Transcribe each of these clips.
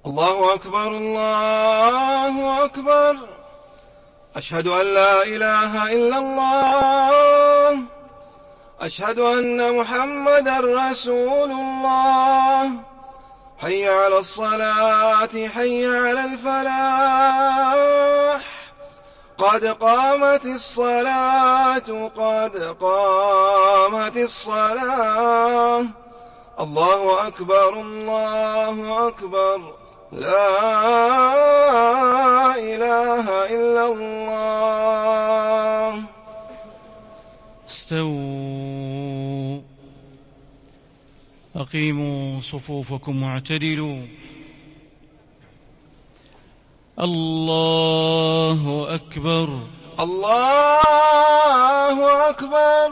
الله أكبر الله أكبر. أشهد أن لا إله إلا الله. أشهد أن محمدا رسول الله. حي على الصلاة حي على الفلاح. قد قامت الصلاة قد قامت الصلاة. الله أكبر الله أكبر. لا إله إلا الله. استووا، أقيموا صفوفكم واعتدلوا. الله أكبر الله أكبر.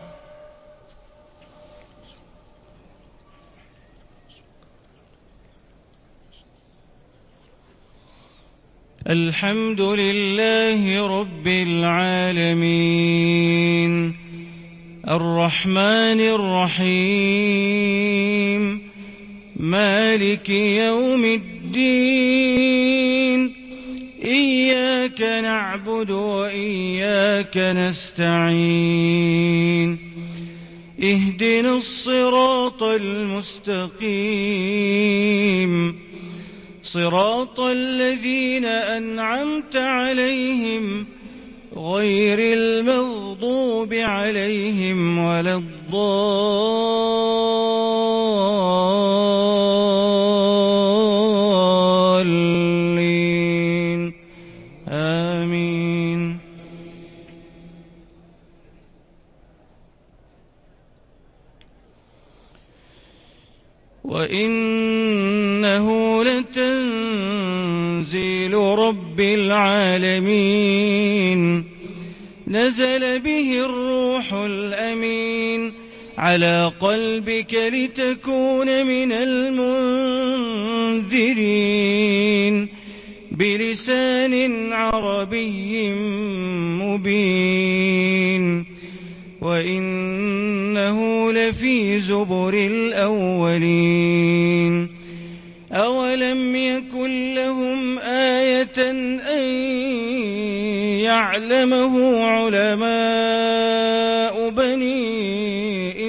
الحمد لله رب العالمين، الرحمن الرحيم، مالك يوم الدين. إياك نعبد وإياك نستعين. اهدنا الصراط المستقيم، صراط الذين أنعمت عليهم غير المغضوب عليهم ولا الضالين. آمين. وإنه لتنزيل رب العالمين، نزل به الروح الأمين على قلبك لتكون من المنذرين، بلسان عربي مبين. وإنه لفي زبر الأولين. أولم يكن لهم آية أن يعلمه علماء بني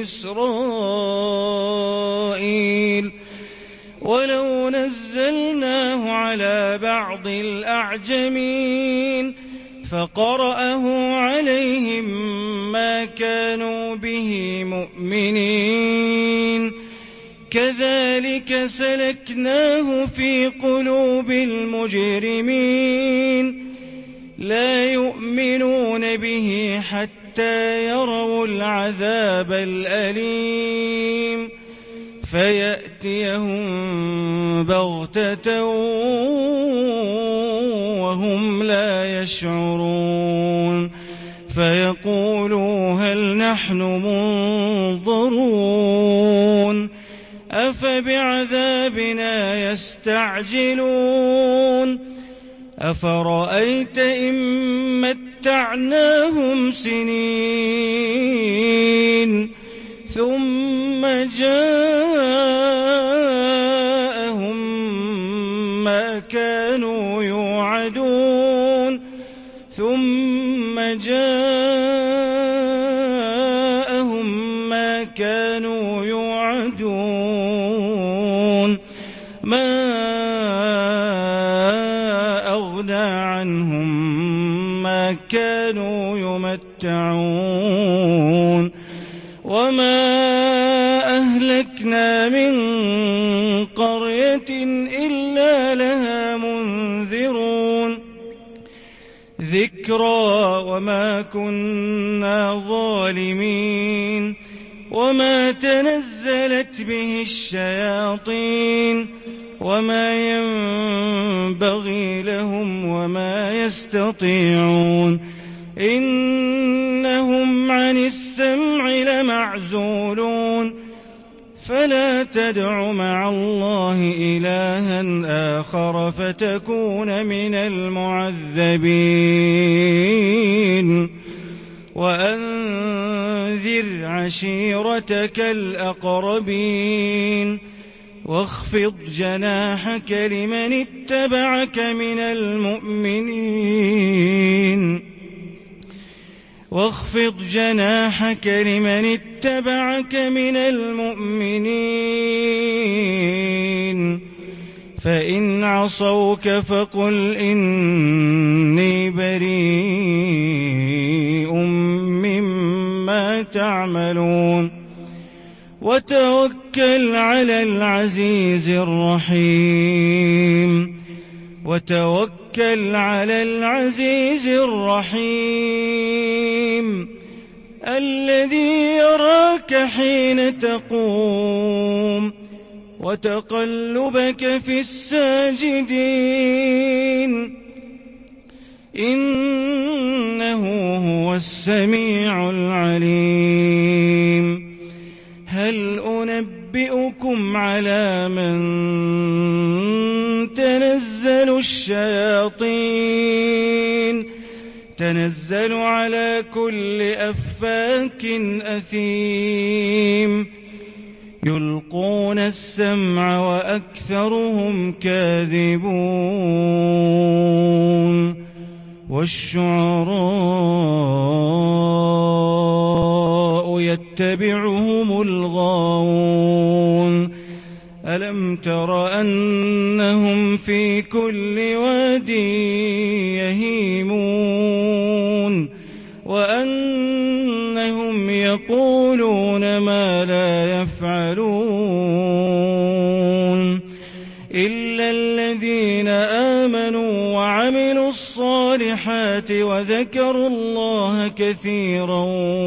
إسرائيل؟ ولو نزلناه على بعض الأعجمين فقرأه عليهم ما كانوا به مؤمنين. كذلك سلكناه في قلوب المجرمين، لا يؤمنون به حتى يروا العذاب الأليم، فيأتيهم بغتة وهم لا يشعرون، فيقولوا هل نحن منظرون؟ أفبعذابنا يستعجلون؟ أفرأيت إن متعناهم سنين ثم جاءهم ما كانوا يوعدون ثم جاءهم ما كانوا يوعدون ما أغنى عنهم ما كانوا يمتعون وما أهلكنا من قرية إلا لها منذرون ذكرى وما كنا ظالمين وما تنزلت به الشياطين وما ينبغي لهم وما يستطيعون إنهم عن السمع لمعزولون فلا تدع مع الله إلها آخر فتكون من المعذبين وأنذر عشيرتك الأقربين واخفض جناحك لمن اتبعك من المؤمنين واخفض جناحك لمن اتبعك من المؤمنين فإن عصوك فقل إني بريء مما تعملون وتوكل على العزيز الرحيم الذي يراك حين تقوم وتقلبك في الساجدين إنه هو السميع العليم هل أنبئكم على من تنزل الشياطين تنزل على كل أفاك أثيم يلقون السمع وأكثرهم كاذبون والشعراء يتبعهم الغاوون ألم تر أنهم في كل واد يهيمون وأنهم يقولون ما لا يفعلون إلا الذين آمنوا وعملوا الصالحات وذكروا الله كثيرا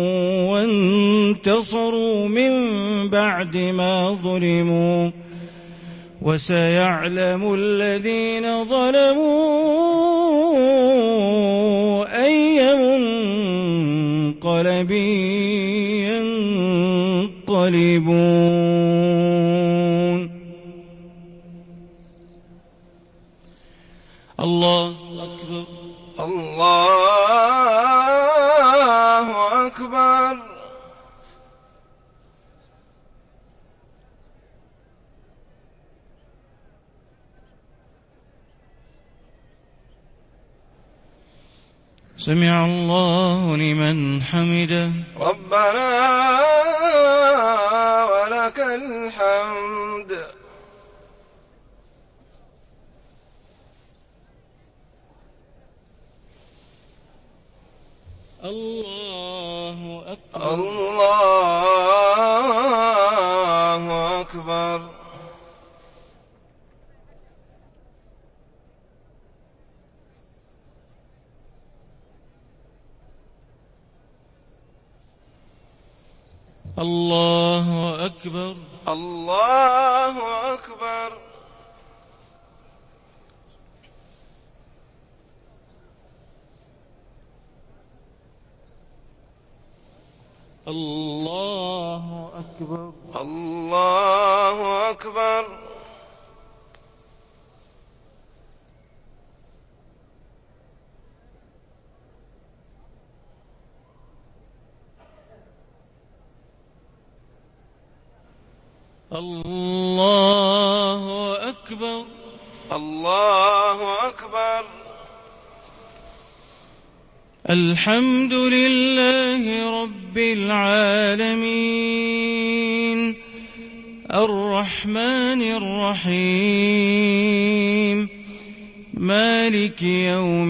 وانتصروا من بعد ما ظلموا وسيعلم الذين ظلموا أي منقلب ينقلبون. الله أكبر الله أكبر. سمع الله لمن حمده ربنا ولك الحمد. الله أكبر الله أكبر. الله أكبر الله أكبر. الله أكبر الله أكبر. الله أكبر الله أكبر. الحمد لله رب العالمين الرحمن الرحيم مالك يوم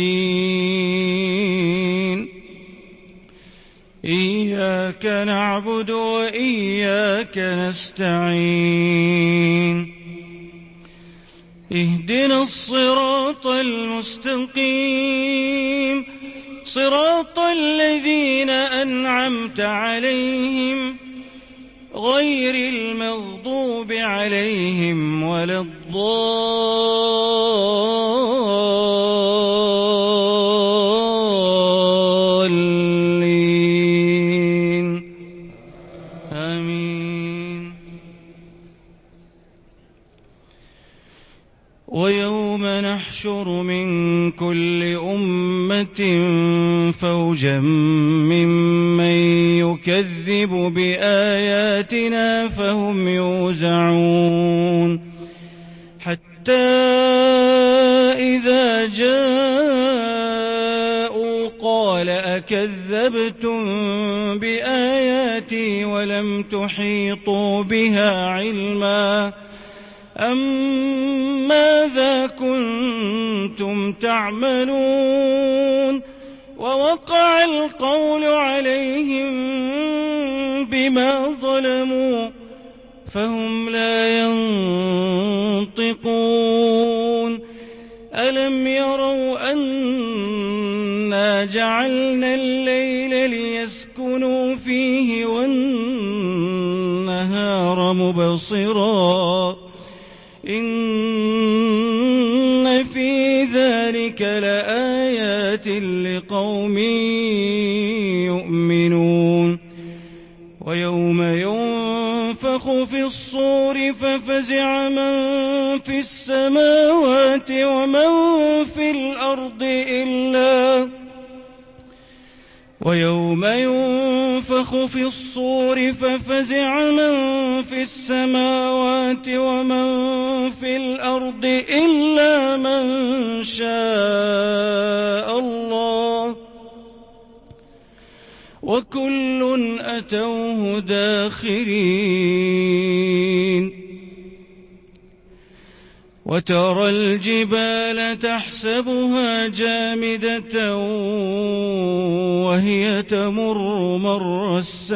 الدين إياك نعبد وإياك نستعين اهدنا الصراط المستقيم صراط الذين أنعمت عليهم غير المغضوب عليهم ولا الضالين آمين. ويوم نحشر من كل أمة فوجا ممن يكذب بآياتنا فهم يوزعون حتى إذا جاءوا قال أكذبتم بآياتي ولم تحيطوا بها علما أم ماذا كنتم تعملون ووقع القول عليهم بما ظلموا فهم لا ينطقون ألم يروا أنا جعلنا الليل ليسكنوا فيه والنهار مبصرا إن في ذلك لآيات لقوم يؤمنون ويوم ينفخ في الصور ففزع من في السماوات ومن في الأرض ويوم ينفخ في الصور ففزع من في السماوات ومن في الأرض إلا من شاء الله وكل أتوه داخرين وترى الجبال تحسبها جامدة وهي تمر مر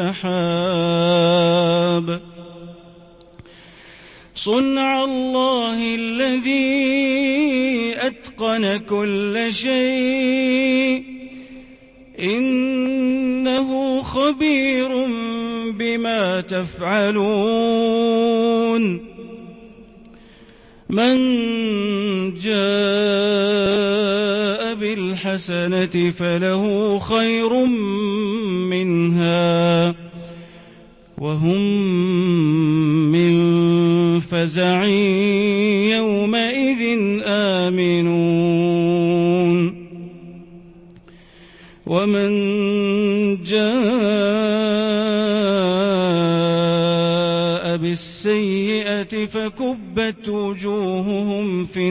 السحاب صنع الله الذي أتقن كل شيء إنه خبير بما تفعلون من جاء بالحسنة فله خير منها وهم من فزع يومئذ آمنون ومن جاء بالسيئة فكبت وجوههم في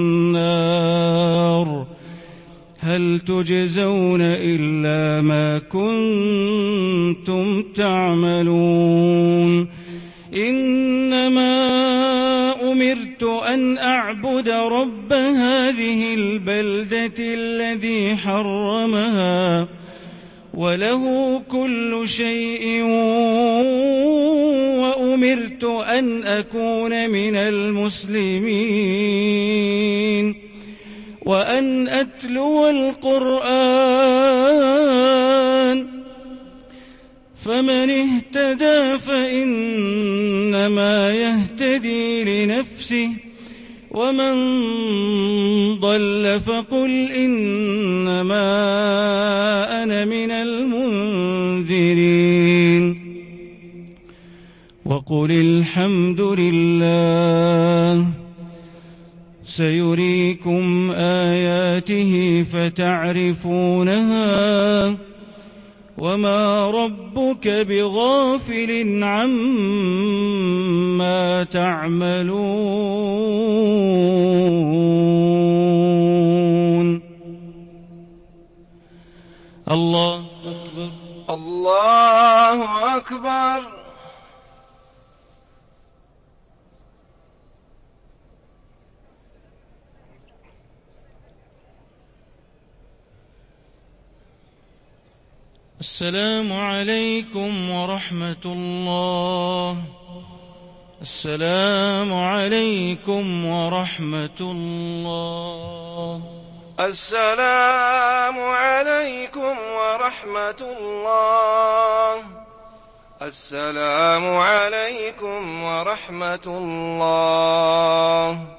النار هل تجزون إلا ما كنتم تعملون إنما أمرت أن أعبد رب هذه البلدة الذي حرمها وله كل شيء وأمرت أن أكون من المسلمين وأن أتلو القرآن فمن اهتدى فإنما يهتدي لنفسه ومن ضل فقل إنما أنا من المنذرين وقل الحمد لله سيريكم آياته فتعرفونها وما ربك بغافل عما تعملون الله أكبر الله أكبر السلام عليكم ورحمة الله السلام عليكم ورحمة الله السلام عليكم ورحمة الله السلام عليكم ورحمة الله